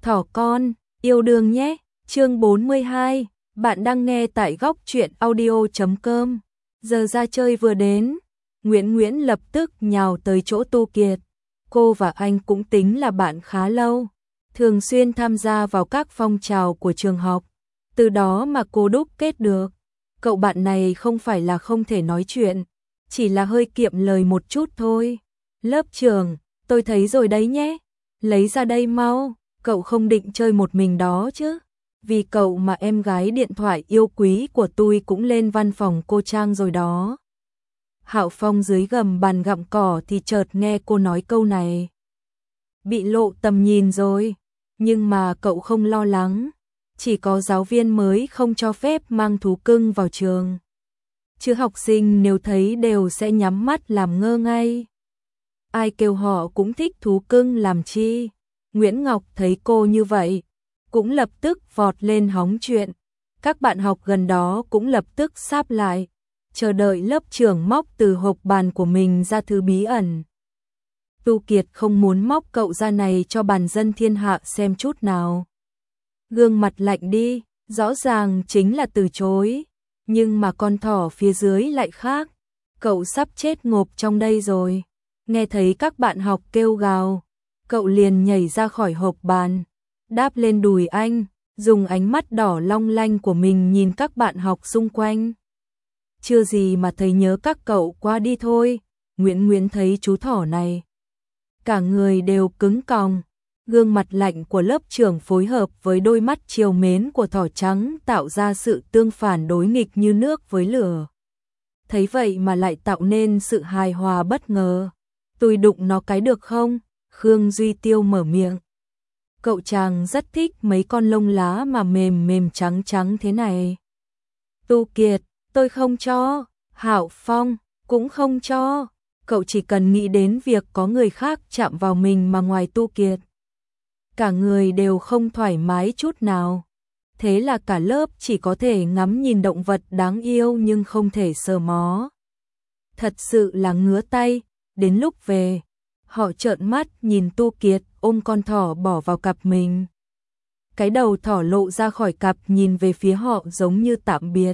Thỏ con, yêu đương nhé. Chương 42, bạn đang nghe tại góc truyện audio.com. Giờ ra chơi vừa đến, Nguyễn lập tức nhào tới chỗ Tu Kiệt. Cô và anh cũng tính là bạn khá lâu, thường xuyên tham gia vào các phong trào của trường học, từ đó mà cô đúc kết được. Cậu bạn này không phải là không thể nói chuyện, chỉ là hơi kiệm lời một chút thôi. Lớp trưởng, tôi thấy rồi đấy nhé, lấy ra đây mau, cậu không định chơi một mình đó chứ? Vì cậu mà em gái điện thoại yêu quý của tôi cũng lên văn phòng cô Trang rồi đó. Hạo Phong dưới gầm bàn gặm cỏ thì chợt nghe cô nói câu này. Bị lộ tầm nhìn rồi, nhưng mà cậu không lo lắng, chỉ có giáo viên mới không cho phép mang thú cưng vào trường. Chứ học sinh nếu thấy đều sẽ nhắm mắt làm ngơ ngay. Ai kêu họ cũng thích thú cưng làm chi. Nguyễn Ngọc thấy cô như vậy, cũng lập tức vọt lên hóng chuyện. Các bạn học gần đó cũng lập tức sáp lại, chờ đợi lớp trưởng móc từ hộp bàn của mình ra thứ bí ẩn. Tu Kiệt không muốn móc cậu ra này cho bàn dân thiên hạ xem chút nào. Gương mặt lạnh đi, rõ ràng chính là từ chối, nhưng mà con thỏ phía dưới lại khác. Cậu sắp chết ngộp trong đây rồi. Nghe thấy các bạn học kêu gào, cậu liền nhảy ra khỏi hộp bàn, đáp lên đùi anh, dùng ánh mắt đỏ long lanh của mình nhìn các bạn học xung quanh. Chưa gì mà thấy nhớ các cậu quá đi thôi. Nguyễn thấy chú thỏ này, cả người đều cứng còng. Gương mặt lạnh của lớp trưởng phối hợp với đôi mắt trìu mến của thỏ trắng tạo ra sự tương phản đối nghịch như nước với lửa. Thấy vậy mà lại tạo nên sự hài hòa bất ngờ. Tôi đụng nó cái được không? Khương Duy Tiêu mở miệng. Cậu chàng rất thích mấy con lông lá mà mềm trắng trắng thế này. Tu Kiệt, tôi không cho. Hạo Phong, cũng không cho. Cậu chỉ cần nghĩ đến việc có người khác chạm vào mình mà ngoài Tu Kiệt, cả người đều không thoải mái chút nào. Thế là cả lớp chỉ có thể ngắm nhìn động vật đáng yêu nhưng không thể sờ mó. Thật sự là ngứa tay. Đến lúc về, họ trợn mắt nhìn Tu Kiệt ôm con thỏ bỏ vào cặp mình. Cái đầu thỏ lộ ra khỏi cặp nhìn về phía họ giống như tạm biệt.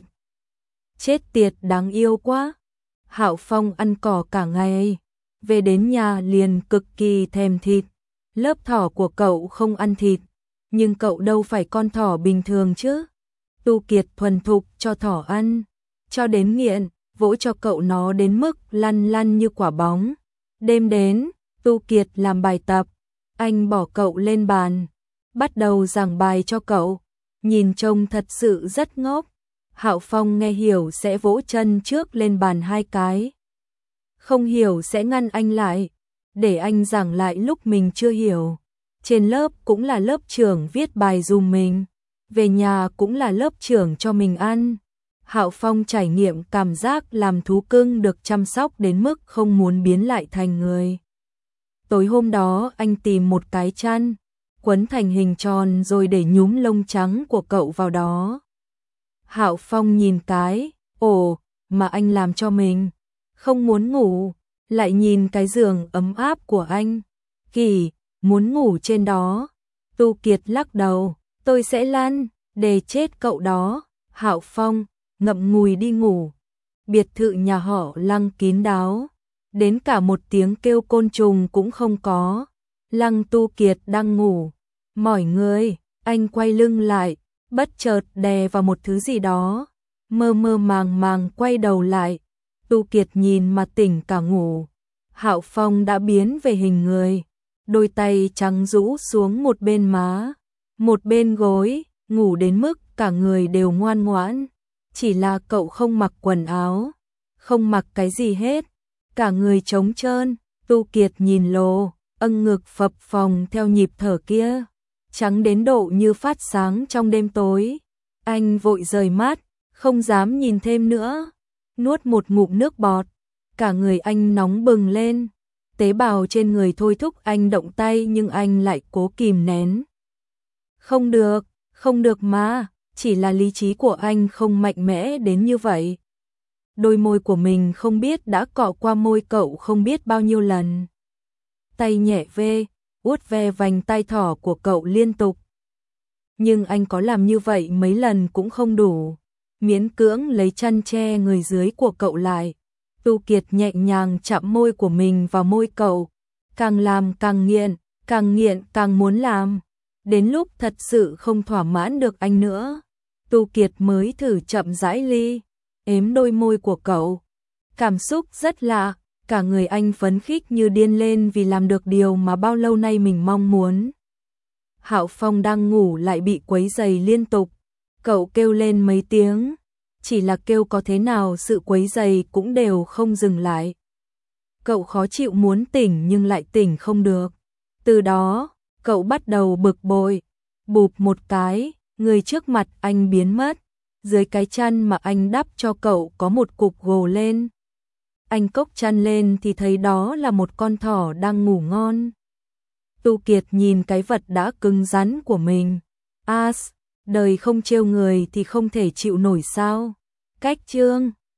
Chết tiệt, đáng yêu quá. Hạo Phong ăn cỏ cả ngày, về đến nhà liền cực kỳ thèm thịt. Lớp thỏ của cậu không ăn thịt, nhưng cậu đâu phải con thỏ bình thường chứ. Tu Kiệt thuần thục cho thỏ ăn, cho đến nghiện, vỗ cho cậu nó đến mức lăn lăn như quả bóng. Đêm đến, Tu Kiệt làm bài tập, anh bỏ cậu lên bàn, bắt đầu giảng bài cho cậu, nhìn trông thật sự rất ngốc. Hạo Phong nghe hiểu sẽ vỗ chân trước lên bàn 2 cái, không hiểu sẽ ngăn anh lại, để anh giảng lại lúc mình chưa hiểu. Trên lớp cũng là lớp trưởng viết bài dùm mình, về nhà cũng là lớp trưởng cho mình ăn. Hạo Phong trải nghiệm cảm giác làm thú cưng được chăm sóc đến mức không muốn biến lại thành người. Tối hôm đó anh tìm một cái chăn, quấn thành hình tròn rồi để nhúm lông trắng của cậu vào đó. Hạo Phong nhìn cái, ồ, mà anh làm cho mình, không muốn ngủ, lại nhìn cái giường ấm áp của anh, kỳ, muốn ngủ trên đó. Tu Kiệt lắc đầu, tôi sẽ lăn, để chết cậu đó. Hạo Phong, ngậm ngùi đi ngủ. Biệt thự nhà họ Lăng kín đáo, đến cả một tiếng kêu côn trùng cũng không có. Lăng Tu Kiệt đang ngủ, mỏi người, anh quay lưng lại, bất chợt đè vào một thứ gì đó, mơ màng quay đầu lại. Tu Kiệt nhìn mà tỉnh cả ngủ. Hạo Phong đã biến về hình người, đôi tay trắng rũ xuống một bên má, một bên gối, ngủ đến mức cả người đều ngoan ngoãn. Chỉ là cậu không mặc quần áo, không mặc cái gì hết, cả người trống trơn. Tu Kiệt nhìn lồ, ngực phập phồng theo nhịp thở kia, trắng đến độ như phát sáng trong đêm tối. Anh vội rời mắt, không dám nhìn thêm nữa, nuốt một ngụm nước bọt, cả người anh nóng bừng lên. Tế bào trên người thôi thúc anh động tay nhưng anh lại cố kìm nén. Không được mà, chỉ là lý trí của anh không mạnh mẽ đến như vậy. Đôi môi của mình không biết đã cọ qua môi cậu không biết bao nhiêu lần. Tay nhẹ ve, vuốt ve vành tai thỏ của cậu liên tục. Nhưng anh có làm như vậy mấy lần cũng không đủ, miễn cưỡng lấy chăn che người dưới của cậu lại. Tu Kiệt nhẹ nhàng chạm môi của mình vào môi cậu, càng làm càng nghiện càng muốn làm. Đến lúc thật sự không thỏa mãn được anh nữa, Tu Kiệt mới thử chậm rãi ếm đôi môi của cậu. Cảm xúc rất lạ, cả người anh phấn khích như điên lên vì làm được điều mà bao lâu nay mình mong muốn. Hạo Phong đang ngủ lại bị quấy rầy liên tục, cậu kêu lên mấy tiếng, chỉ là kêu có thế nào sự quấy rầy cũng đều không dừng lại. Cậu khó chịu muốn tỉnh nhưng lại tỉnh không được. Từ đó, cậu bắt đầu bực bội, bụp một cái, người trước mặt anh biến mất, dưới cái chăn mà anh đắp cho cậu có một cục gồ lên. Anh cốc chăn lên thì thấy đó là một con thỏ đang ngủ ngon. Tu Kiệt nhìn cái vật đã cứng rắn của mình. Đời không trêu người thì không thể chịu nổi sao? Cách chương